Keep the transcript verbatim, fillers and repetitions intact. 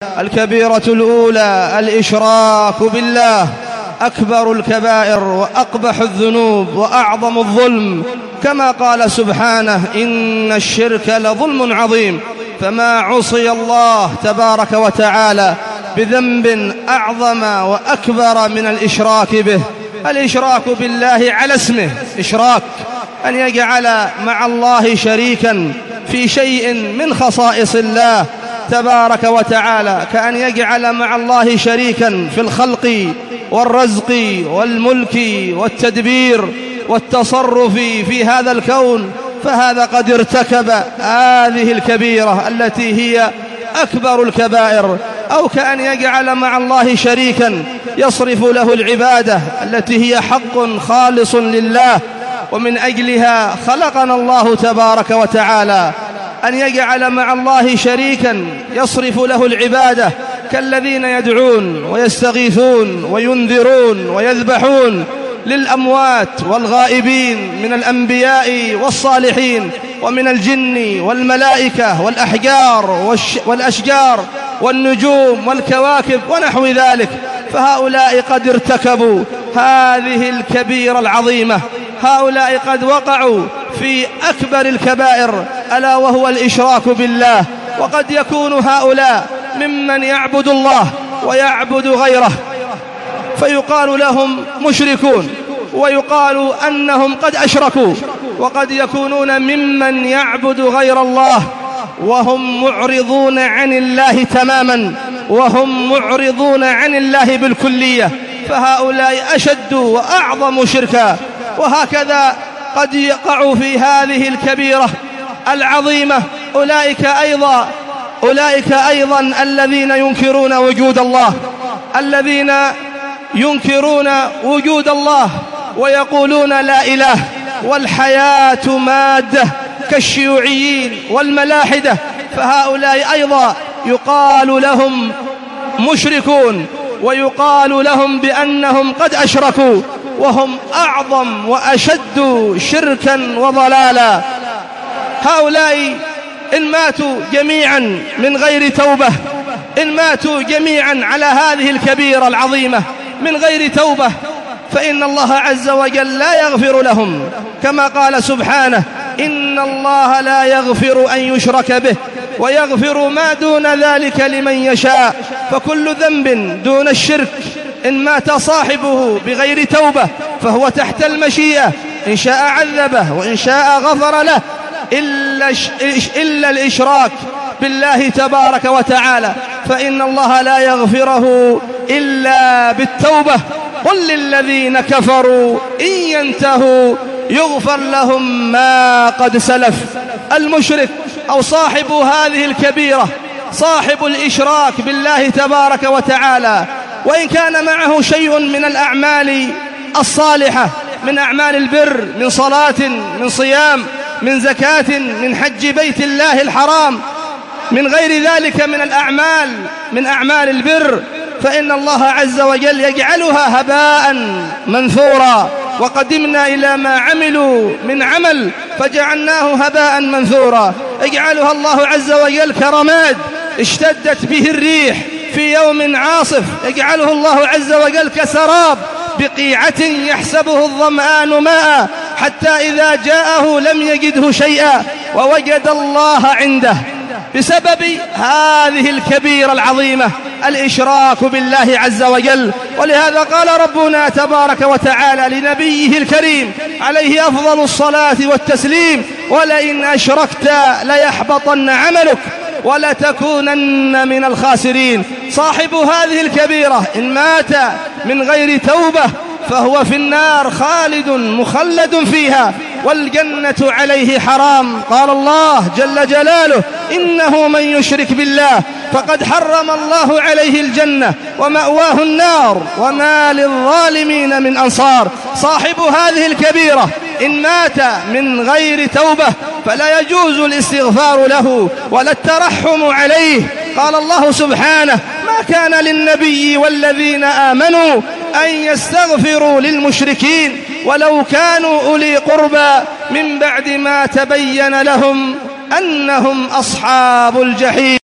الكبيرة الأولى الإشراك بالله، أكبر الكبائر وأقبح الذنوب وأعظم الظلم، كما قال سبحانه: إن الشرك لظلم عظيم. فما عصي الله تبارك وتعالى بذنب أعظم وأكبر من الإشراك به. الإشراك بالله على اسمه إشراك، أن يجعل مع الله شريكا في شيء من خصائص الله تبارك وتعالى، كأن يجعل مع الله شريكا في الخلق والرزق والملك والتدبير والتصرف في هذا الكون، فهذا قد ارتكب هذه الكبيرة التي هي أكبر الكبائر. أو كأن يجعل مع الله شريكا يصرف له العبادة التي هي حق خالص لله، ومن أجلها خلقنا الله تبارك وتعالى، أن يجعل مع الله شريكا يصرف له العبادة، كالذين يدعون ويستغيثون وينذرون ويذبحون للأموات والغائبين من الأنبياء والصالحين ومن الجن والملائكة والأحجار والأشجار والنجوم والكواكب ونحو ذلك. فهؤلاء قد ارتكبوا هذه الكبيرة العظيمة، هؤلاء قد وقعوا في أكبر الكبائر، ألا وهو الإشراك بالله. وقد يكون هؤلاء ممن يعبد الله ويعبد غيره، فيقال لهم مشركون، ويقال أنهم قد أشركوا. وقد يكونون ممن يعبد غير الله وهم معرضون عن الله تماما، وهم معرضون عن الله بالكلية، فهؤلاء أشد وأعظم شركا. وهكذا قد يقعوا في هذه الكبيرة العظيمة أولئك أيضا أولئك أيضا الذين ينكرون وجود الله، الذين ينكرون وجود الله ويقولون لا إله والحياة مادة، كالشيوعيين والملاحدة. فهؤلاء أيضا يقال لهم مشركون، ويقال لهم بأنهم قد أشركوا، وهم أعظم وأشد شركا وضلالا. هؤلاء إن ماتوا جميعا من غير توبة، إن ماتوا جميعا على هذه الكبيرة العظيمة من غير توبة، فإن الله عز وجل لا يغفر لهم، كما قال سبحانه: إن الله لا يغفر أن يشرك به ويغفر ما دون ذلك لمن يشاء. فكل ذنب دون الشرك إن مات صاحبه بغير توبة فهو تحت المشيئة، إن شاء عذبه وإن شاء غفر له، إلا, إلا الإشراك بالله تبارك وتعالى، فإن الله لا يغفره إلا بالتوبة. قل للذين كفروا إن ينتهوا يغفر لهم ما قد سلف. المشرك أو صاحب هذه الكبيرة، صاحب الإشراك بالله تبارك وتعالى، وإن كان معه شيء من الأعمال الصالحة، من أعمال البر، من صلاة، من صيام، من زكاة، من حج بيت الله الحرام، من غير ذلك من الأعمال من أعمال البر، فإن الله عز وجل يجعلها هباء منثورا. وقدمنا إلى ما عملوا من عمل فجعلناه هباء منثورا. يجعلها الله عز وجل كرماد اشتدت به الريح في يوم عاصف، يجعله الله عز وجل كسراب بقيعة يحسبه الظمآن ماء، حتى إذا جاءه لم يجده شيئا ووجد الله عنده، بسبب هذه الكبيرة العظيمة الإشراك بالله عز وجل. ولهذا قال ربنا تبارك وتعالى لنبيه الكريم عليه أفضل الصلاة والتسليم: ولئن أشركت ليحبطن عملك ولتكونن من الخاسرين. صاحب هذه الكبيرة إن مات من غير توبة فهو في النار خالد مخلد فيها، والجنة عليه حرام. قال الله جل جلاله: إنه من يشرك بالله فقد حرم الله عليه الجنة ومأواه النار وما للظالمين من أنصار. صاحب هذه الكبيرة إن مات من غير توبة فلا يجوز الاستغفار له ولا الترحم عليه. قال الله سبحانه: ما كان للنبي والذين آمنوا أن يستغفروا للمشركين ولو كانوا أولي قربى من بعد ما تبين لهم أنهم أصحاب الجحيم.